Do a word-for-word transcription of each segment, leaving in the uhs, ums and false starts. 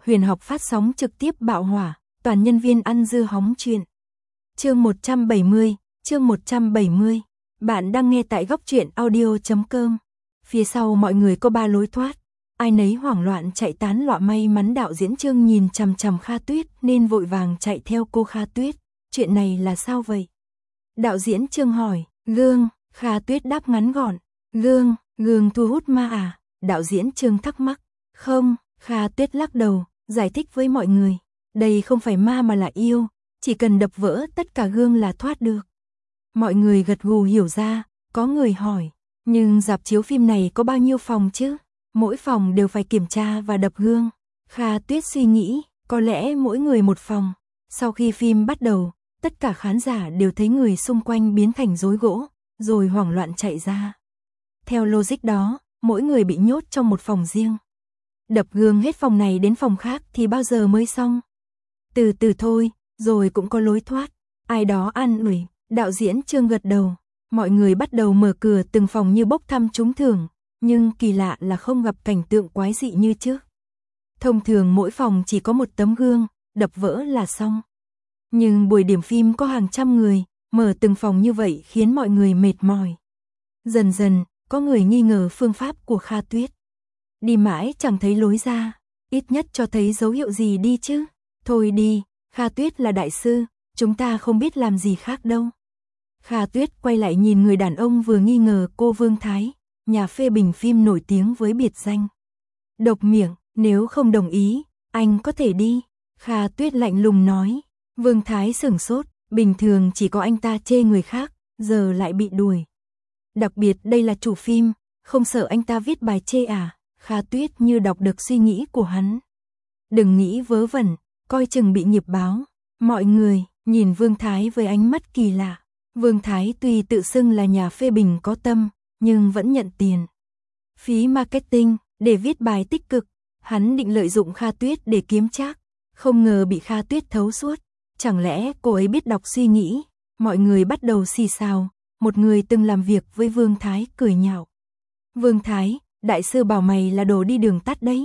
huyền học phát sóng trực tiếp bạo hỏa, toàn nhân viên ăn dưa hóng chuyện. Chương một trăm bảy mươi, chương một trăm bảy mươi. Bạn đang nghe tại góc truyện audio chấm com. Phía sau mọi người có ba lối thoát, ai nấy hoảng loạn chạy tán loạn. May mắn đạo diễn Trương nhìn chằm chằm Kha Tuyết nên vội vàng chạy theo cô. Kha Tuyết, chuyện này là sao vậy? Đạo diễn Trương hỏi. Gương, Kha Tuyết đáp ngắn gọn. Gương, gương thu hút ma à? Đạo diễn Trương thắc mắc. Không, Kha Tuyết lắc đầu, giải thích với mọi người. Đây không phải ma mà là yêu, chỉ cần đập vỡ tất cả gương là thoát được. Mọi người gật gù hiểu ra, có người hỏi. Nhưng rạp chiếu phim này có bao nhiêu phòng chứ? Mỗi phòng đều phải kiểm tra và đập gương. Kha Tuyết suy nghĩ, có lẽ mỗi người một phòng. Sau khi phim bắt đầu, tất cả khán giả đều thấy người xung quanh biến thành rối gỗ, rồi hoảng loạn chạy ra. Theo logic đó, mỗi người bị nhốt trong một phòng riêng. Đập gương hết phòng này đến phòng khác thì bao giờ mới xong? Từ từ thôi, rồi cũng có lối thoát. Ai đó an ủi, đạo diễn Trương gật đầu. Mọi người bắt đầu mở cửa từng phòng như bốc thăm trúng thưởng, nhưng kỳ lạ là không gặp cảnh tượng quái dị như trước. Thông thường mỗi phòng chỉ có một tấm gương, đập vỡ là xong. Nhưng buổi điểm phim có hàng trăm người, mở từng phòng như vậy khiến mọi người mệt mỏi. Dần dần, có người nghi ngờ phương pháp của Kha Tuyết. Đi mãi chẳng thấy lối ra, ít nhất cho thấy dấu hiệu gì đi chứ. Thôi đi, Kha Tuyết là đại sư, chúng ta không biết làm gì khác đâu. Kha Tuyết quay lại nhìn người đàn ông vừa nghi ngờ. Cô Vương Thái, nhà phê bình phim nổi tiếng với biệt danh độc miệng, nếu không đồng ý, anh có thể đi. Kha Tuyết lạnh lùng nói. Vương Thái sửng sốt, bình thường chỉ có anh ta chê người khác, giờ lại bị đuổi. Đặc biệt đây là chủ phim, không sợ anh ta viết bài chê à? Kha Tuyết như đọc được suy nghĩ của hắn. Đừng nghĩ vớ vẩn, coi chừng bị nghiệp báo. Mọi người nhìn Vương Thái với ánh mắt kỳ lạ. Vương Thái tuy tự xưng là nhà phê bình có tâm, nhưng vẫn nhận tiền phí marketing để viết bài tích cực. Hắn định lợi dụng Kha Tuyết để kiếm trác, không ngờ bị Kha Tuyết thấu suốt. Chẳng lẽ cô ấy biết đọc suy nghĩ? Mọi người bắt đầu xì xào. Một người từng làm việc với Vương Thái cười nhạo. Vương Thái, đại sư bảo mày là đồ đi đường tắt đấy.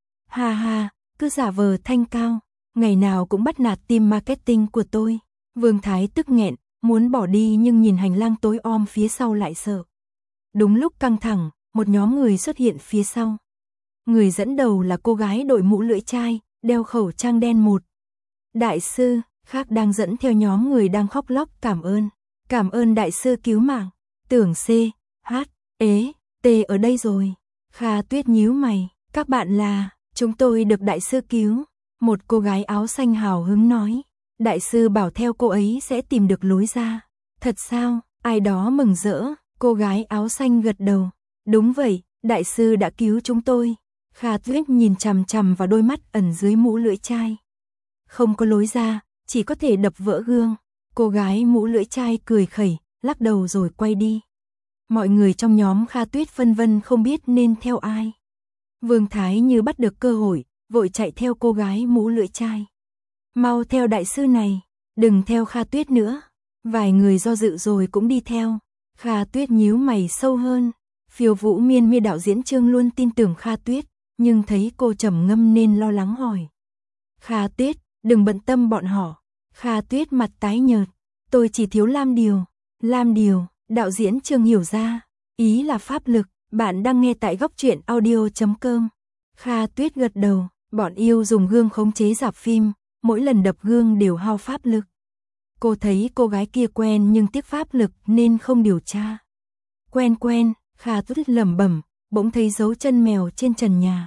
Ha ha, cứ giả vờ thanh cao, ngày nào cũng bắt nạt team marketing của tôi. Vương Thái tức nghẹn, muốn bỏ đi nhưng nhìn hành lang tối om phía sau lại sợ. Đúng lúc căng thẳng, một nhóm người xuất hiện phía sau. Người dẫn đầu là cô gái đội mũ lưỡi chai, đeo khẩu trang đen một. Đại sư, khác đang dẫn theo nhóm người đang khóc lóc cảm ơn. Cảm ơn đại sư cứu mạng. Tưởng C, H, ế, T ở đây rồi. Kha Tuyết nhíu mày. Các bạn là, chúng tôi được đại sư cứu. Một cô gái áo xanh hào hứng nói. Đại sư bảo theo cô ấy sẽ tìm được lối ra. Thật sao? Ai đó mừng rỡ. Cô gái áo xanh gật đầu. Đúng vậy, đại sư đã cứu chúng tôi. Kha Tuyết nhìn chằm chằm vào đôi mắt ẩn dưới mũ lưỡi chai. Không có lối ra, chỉ có thể đập vỡ gương. Cô gái mũ lưỡi chai cười khẩy, lắc đầu rồi quay đi. Mọi người trong nhóm Kha Tuyết phân vân không biết nên theo ai. Vương Thái như bắt được cơ hội, vội chạy theo cô gái mũ lưỡi chai. Mau theo đại sư này, đừng theo Kha Tuyết nữa. Vài người do dự rồi cũng đi theo. Kha Tuyết nhíu mày sâu hơn. Phiêu Vũ Miên Miên đạo diễn Trương luôn tin tưởng Kha Tuyết, nhưng thấy cô trầm ngâm nên lo lắng hỏi. Kha Tuyết, đừng bận tâm bọn họ. Kha Tuyết mặt tái nhợt. Tôi chỉ thiếu Lam Điều. Lam Điều, đạo diễn Trương hiểu ra. Ý là pháp lực. Bạn đang nghe tại góc truyện audio chấm com. Kha Tuyết gật đầu. Bọn yêu dùng gương khống chế rạp phim. Mỗi lần đập gương đều hao pháp lực. Cô thấy cô gái kia quen nhưng tiếc pháp lực nên không điều tra. Quen quen, Kha Tuyết lẩm bẩm. Bỗng thấy dấu chân mèo trên trần nhà.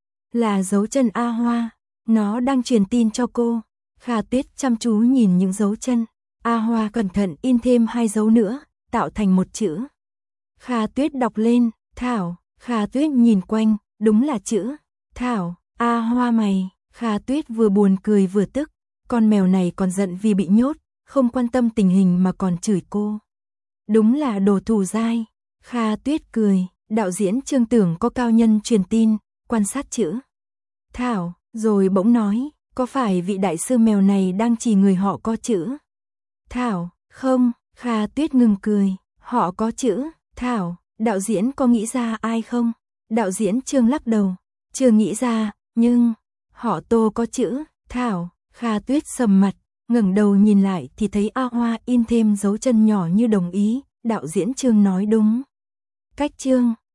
Là dấu chân A Hoa. Nó đang truyền tin cho cô. Kha Tuyết chăm chú nhìn những dấu chân. A Hoa cẩn thận in thêm hai dấu nữa, tạo thành một chữ. Kha Tuyết đọc lên, Thảo. Kha Tuyết nhìn quanh, đúng là chữ Thảo. A Hoa mày. Kha Tuyết vừa buồn cười vừa tức. Con mèo này còn giận vì bị nhốt, không quan tâm tình hình mà còn chửi cô. Đúng là đồ thù dai. Kha Tuyết cười. Đạo diễn Trương tưởng có cao nhân truyền tin, quan sát chữ Thảo, rồi bỗng nói. Có phải vị đại sư mèo này đang chỉ người họ có chữ Thảo? Không. Kha Tuyết ngừng cười. Họ có chữ Thảo. Đạo diễn có nghĩ ra ai không? Đạo diễn Trương lắc đầu. Chưa nghĩ ra, nhưng Họ Tô có chữ Thảo. Kha Tuyết sầm mặt, ngẩng đầu nhìn lại thì thấy A Hoa in thêm dấu chân nhỏ như đồng ý, đạo diễn Trương nói đúng. Cách Trương